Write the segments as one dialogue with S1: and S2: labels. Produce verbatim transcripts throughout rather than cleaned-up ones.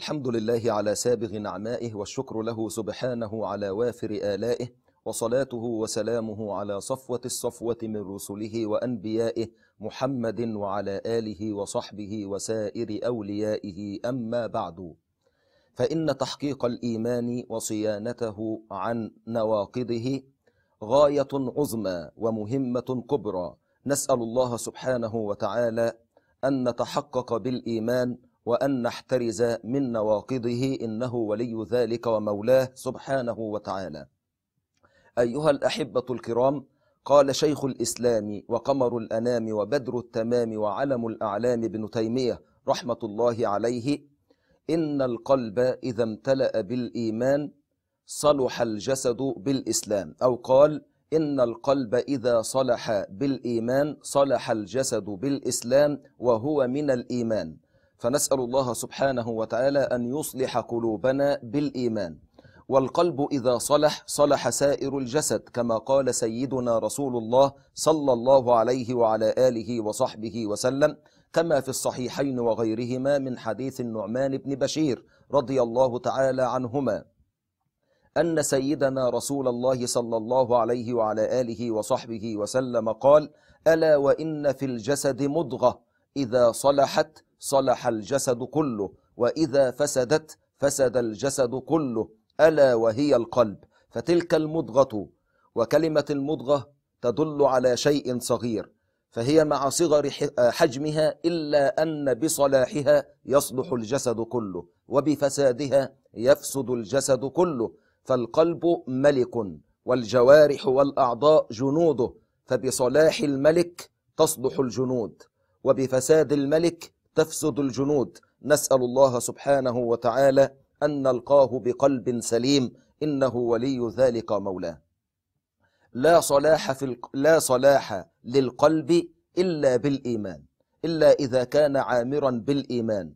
S1: الحمد لله على سابغ نعمائه، والشكر له سبحانه على وافر آلائه، وصلاته وسلامه على صفوة الصفوة من رسله وأنبيائه محمد وعلى آله وصحبه وسائر أوليائه. أما بعد، فإن تحقيق الإيمان وصيانته عن نواقضه غاية عظمى ومهمة كبرى. نسأل الله سبحانه وتعالى أن نتحقق بالإيمان وأن نحترز من نواقضه، إنه ولي ذلك ومولاه سبحانه وتعالى. أيها الأحبة الكرام، قال شيخ الإسلام وقمر الأنام وبدر التمام وعلم الأعلام ابن تيمية رحمة الله عليه: إن القلب إذا امتلأ بالإيمان صلح الجسد بالإسلام، أو قال: إن القلب إذا صلح بالإيمان صلح الجسد بالإسلام، وهو من الإيمان. فنسأل الله سبحانه وتعالى أن يصلح قلوبنا بالإيمان. والقلب إذا صلح صلح سائر الجسد، كما قال سيدنا رسول الله صلى الله عليه وعلى آله وصحبه وسلم، كما في الصحيحين وغيرهما من حديث النعمان بن بشير رضي الله تعالى عنهما، أن سيدنا رسول الله صلى الله عليه وعلى آله وصحبه وسلم قال: ألا وإن في الجسد مضغة إذا صلحت صلح الجسد كله، وإذا فسدت فسد الجسد كله، ألا وهي القلب. فتلك المضغة، وكلمة المضغة تدل على شيء صغير، فهي مع صغر حجمها إلا أن بصلاحها يصلح الجسد كله، وبفسادها يفسد الجسد كله. فالقلب ملك، والجوارح والأعضاء جنوده، فبصلاح الملك تصلح الجنود، وبفساد الملك تفسد الجنود. نسأل الله سبحانه وتعالى أن نلقاه بقلب سليم، إنه ولي ذلك مولاه. لا صلاح في الق... لا صلاح للقلب إلا بالإيمان، إلا إذا كان عامرا بالإيمان.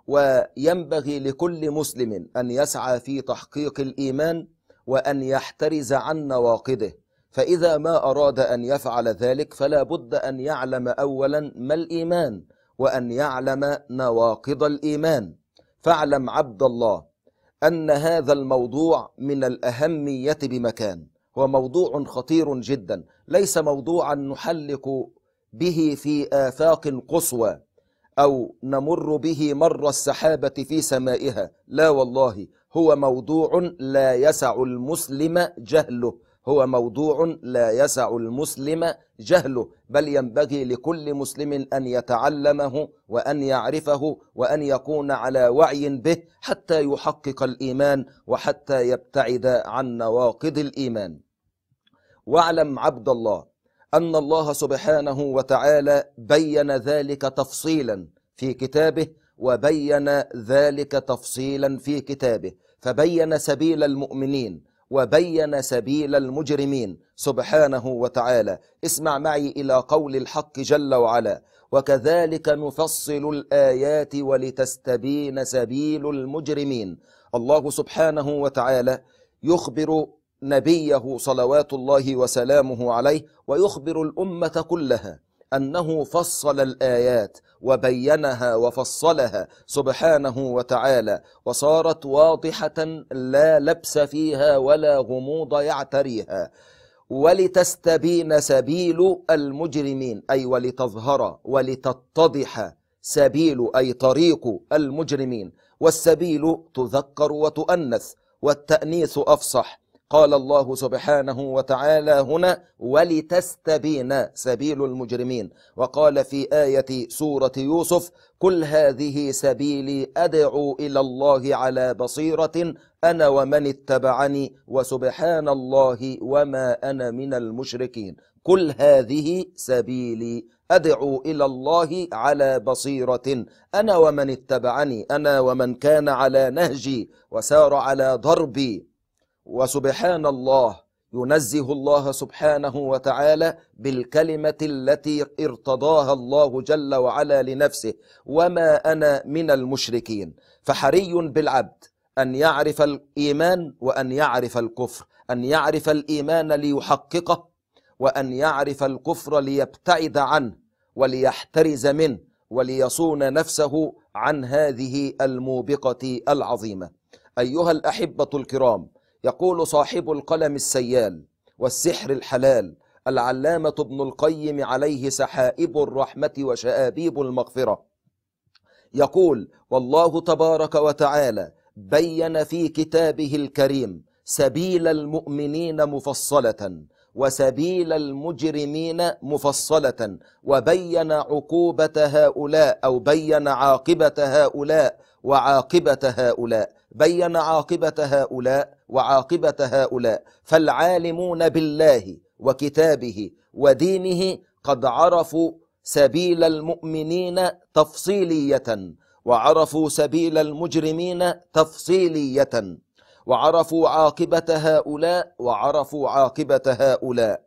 S1: وينبغي لكل مسلم أن يسعى في تحقيق الإيمان وأن يحترز عن نواقضه. فإذا ما أراد أن يفعل ذلك فلا بد أن يعلم أولا ما الإيمان، وأن يعلم نواقض الإيمان. فاعلم عبد الله أن هذا الموضوع من الأهمية بمكان، هو موضوع خطير جدا، ليس موضوعا نحلق به في آفاق قصوى أو نمر به مر السحابة في سمائها، لا والله، هو موضوع لا يسع المسلم جهله، هو موضوع لا يسع المسلم جهله، بل ينبغي لكل مسلم أن يتعلمه وأن يعرفه وأن يكون على وعي به، حتى يحقق الإيمان وحتى يبتعد عن نواقض الإيمان. واعلم عبد الله أن الله سبحانه وتعالى بين ذلك تفصيلا في كتابه، وبين ذلك تفصيلا في كتابه، فبين سبيل المؤمنين وبين سبيل المجرمين سبحانه وتعالى. اسمع معي إلى قول الحق جل وعلا: وكذلك نفصل الآيات ولتستبين سبيل المجرمين. الله سبحانه وتعالى يخبر نبيه صلوات الله وسلامه عليه، ويخبر الأمة كلها أنه فصل الآيات وبينها وفصلها سبحانه وتعالى، وصارت واضحة لا لبس فيها ولا غموض يعتريها. ولتستبين سبيل المجرمين، أي ولتظهر ولتتضح سبيل، أي طريق المجرمين. والسبيل تذكر وتؤنث، والتأنيث أفصح. قال الله سبحانه وتعالى هنا: ولتستبين سبيل المجرمين. وقال في آية سورة يوسف: قل هذه سبيلي أدعو إلى الله على بصيرة أنا ومن اتبعني وسبحان الله وما أنا من المشركين. قل هذه سبيلي أدعو إلى الله على بصيرة أنا ومن اتبعني، أنا ومن كان على نهجي وسار على ضربي. وسبحان الله، ينزه الله سبحانه وتعالى بالكلمة التي ارتضاها الله جل وعلا لنفسه: وما أنا من المشركين. فحري بالعبد أن يعرف الإيمان وأن يعرف الكفر، أن يعرف الإيمان ليحققه، وأن يعرف الكفر ليبتعد عنه وليحترز منه، وليصون نفسه عن هذه الموبقة العظيمة. أيها الأحبة الكرام، يقول صاحب القلم السيال والسحر الحلال العلامة ابن القيم عليه سحائب الرحمة وشآبيب المغفرة، يقول: والله تبارك وتعالى بين في كتابه الكريم سبيل المؤمنين مفصلة وسبيل المجرمين مفصلة، وبين عقوبة هؤلاء أو بين عاقبة هؤلاء وعاقبة هؤلاء بين عاقبة هؤلاء وعاقبة هؤلاء فالعالمون بالله وكتابه ودينه قد عرفوا سبيل المؤمنين تفصيلية، وعرفوا سبيل المجرمين تفصيلية، وعرفوا عاقبة هؤلاء وعرفوا عاقبة هؤلاء.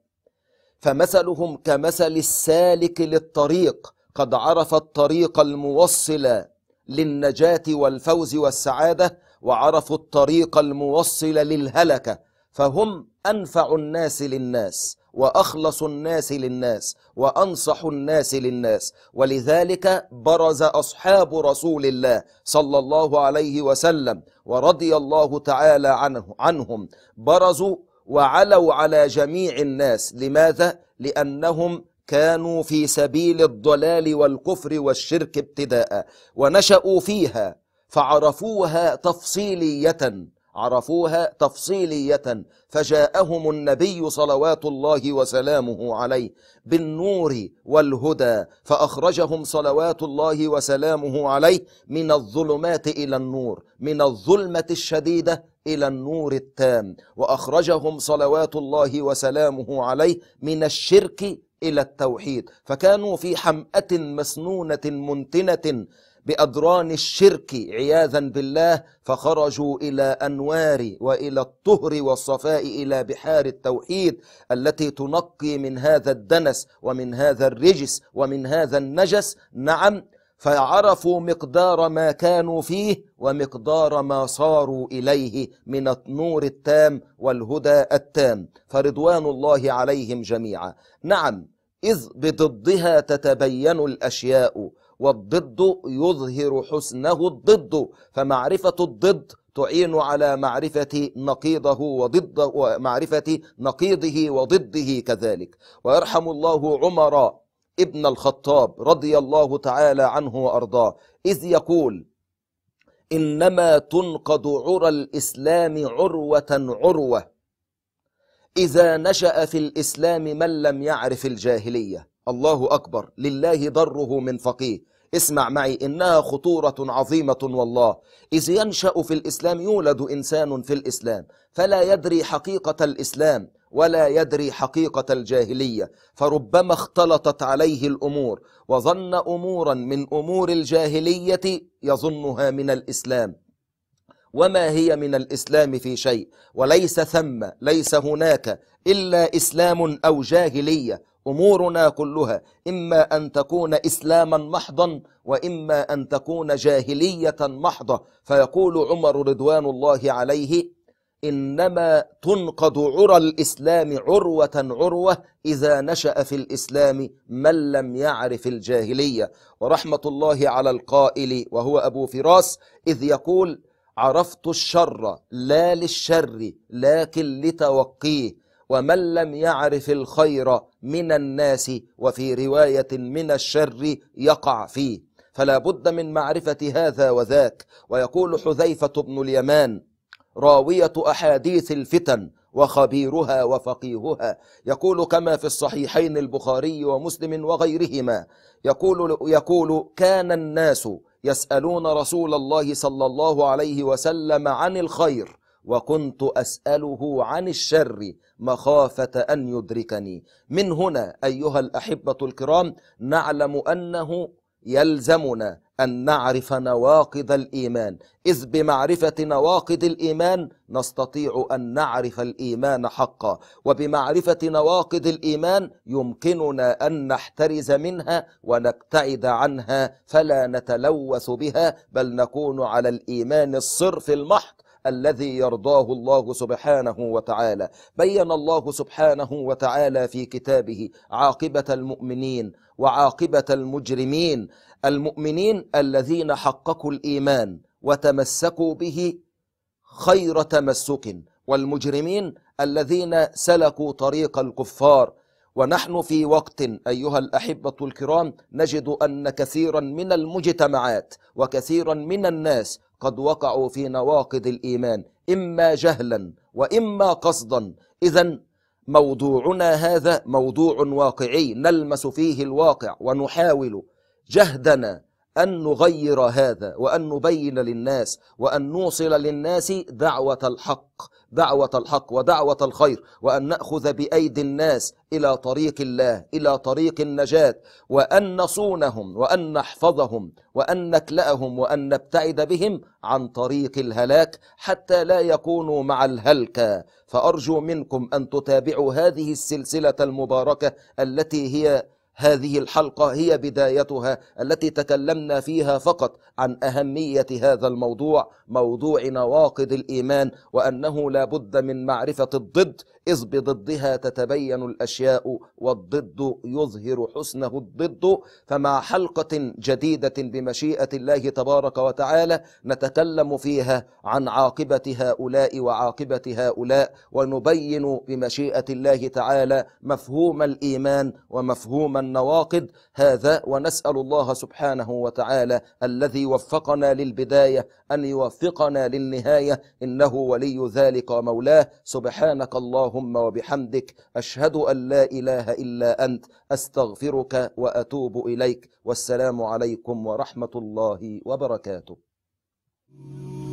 S1: فمثلهم كمثل السالك للطريق قد عرف الطريق الموصل للنجاة والفوز والسعادة، وعرفوا الطريق الموصل للهلكة، فهم أنفع الناس للناس وأخلص الناس للناس وأنصح الناس للناس. ولذلك برز أصحاب رسول الله صلى الله عليه وسلم ورضي الله تعالى عنه عنهم برزوا وعلوا على جميع الناس. لماذا؟ لأنهم كانوا في سبيل الضلال والكفر والشرك ابتداء، ونشأوا فيها فعرفوها تفصيلية عرفوها تفصيلية فجاءهم النبي صلوات الله وسلامه عليه بالنور والهدى، فأخرجهم صلوات الله وسلامه عليه من الظلمات إلى النور، من الظلمة الشديدة إلى النور التام، وأخرجهم صلوات الله وسلامه عليه من الشرك إلى التوحيد. فكانوا في حمأة مسنونة منتنة بأدران الشرك عياذا بالله، فخرجوا إلى أنوار وإلى الطهر والصفاء إلى بحار التوحيد التي تنقي من هذا الدنس ومن هذا الرجس ومن هذا النجس. نعم، فعرفوا مقدار ما كانوا فيه ومقدار ما صاروا إليه من النور التام والهدى التام، فرضوان الله عليهم جميعا. نعم، إذ بضدها تتبين الأشياء، والضد يظهر حسنه الضد، فمعرفة الضد تعين على معرفة نقيضه وضده ومعرفة نقيضه وضده كذلك. ويرحم الله عمر ابن الخطاب رضي الله تعالى عنه وأرضاه إذ يقول: إنما تنقض عرى الإسلام عروة عروة إذا نشأ في الإسلام من لم يعرف الجاهلية. الله أكبر، لله ضره من فقيه. اسمع معي، إنها خطورة عظيمة والله. إذ ينشأ في الإسلام، يولد إنسان في الإسلام فلا يدري حقيقة الإسلام ولا يدري حقيقة الجاهلية، فربما اختلطت عليه الأمور وظن أمورا من أمور الجاهلية يظنها من الإسلام، وما هي من الإسلام في شيء، وليس ثم ليس هناك إلا إسلام أو جاهلية. أمورنا كلها إما أن تكون إسلاما محضا وإما أن تكون جاهلية محضة. فيقول عمر رضوان الله عليه: إنما تنقض عرى الإسلام عروة عروة إذا نشأ في الإسلام من لم يعرف الجاهلية. ورحمة الله على القائل وهو أبو فراس إذ يقول: عرفت الشر لا للشر لكن لتوقيه، ومن لم يعرف الخير من الناس وفي رواية من الشر يقع فيه. فلا بد من معرفة هذا وذاك. ويقول حذيفة بن اليمان راوية أحاديث الفتن وخبيرها وفقيهها، يقول كما في الصحيحين البخاري ومسلم وغيرهما، يقول, يقول كان الناس يسألون رسول الله صلى الله عليه وسلم عن الخير وكنت أسأله عن الشر مخافة أن يدركني. من هنا أيها الأحبة الكرام نعلم أنه يلزمنا أن نعرف نواقض الإيمان، إذ بمعرفة نواقض الإيمان نستطيع أن نعرف الإيمان حقا، وبمعرفة نواقض الإيمان يمكننا أن نحترز منها ونبتعد عنها فلا نتلوث بها، بل نكون على الإيمان الصرف المحض الذي يرضاه الله سبحانه وتعالى. بين الله سبحانه وتعالى في كتابه عاقبة المؤمنين وعاقبة المجرمين. المؤمنين الذين حققوا الإيمان وتمسكوا به خير تمسك، والمجرمين الذين سلكوا طريق الكفار. ونحن في وقت أيها الأحبة الكرام نجد أن كثيرا من المجتمعات وكثيرا من الناس قد وقعوا في نواقض الإيمان، إما جهلا وإما قصدا. إذن موضوعنا هذا موضوع واقعي نلمس فيه الواقع، ونحاول جهدنا أن نغير هذا، وأن نبين للناس، وأن نوصل للناس دعوة الحق دعوة الحق ودعوة الخير، وأن نأخذ بأيدي الناس إلى طريق الله، إلى طريق النجاة، وأن نصونهم وأن نحفظهم وأن نكلأهم وأن نبتعد بهم عن طريق الهلاك حتى لا يكونوا مع الهلكة. فأرجو منكم أن تتابعوا هذه السلسلة المباركة التي هي هذه الحلقة هي بدايتها، التي تكلمنا فيها فقط عن أهمية هذا الموضوع، موضوع نواقض الإيمان، وأنه لا بد من معرفة الضد، إذ بضدها تتبين الأشياء والضد يظهر حسنه الضد. فمع حلقة جديدة بمشيئة الله تبارك وتعالى نتكلم فيها عن عاقبة هؤلاء وعاقبة هؤلاء، ونبين بمشيئة الله تعالى مفهوم الإيمان ومفهوم النواقض هذا. ونسأل الله سبحانه وتعالى الذي وفقنا للبداية أن يوفقنا للنهاية، إنه ولي ذلك ومولاه. سبحانك اللهم وبحمدك، أشهد أن لا إله إلا أنت، أستغفرك وأتوب إليك. والسلام عليكم ورحمة الله وبركاته.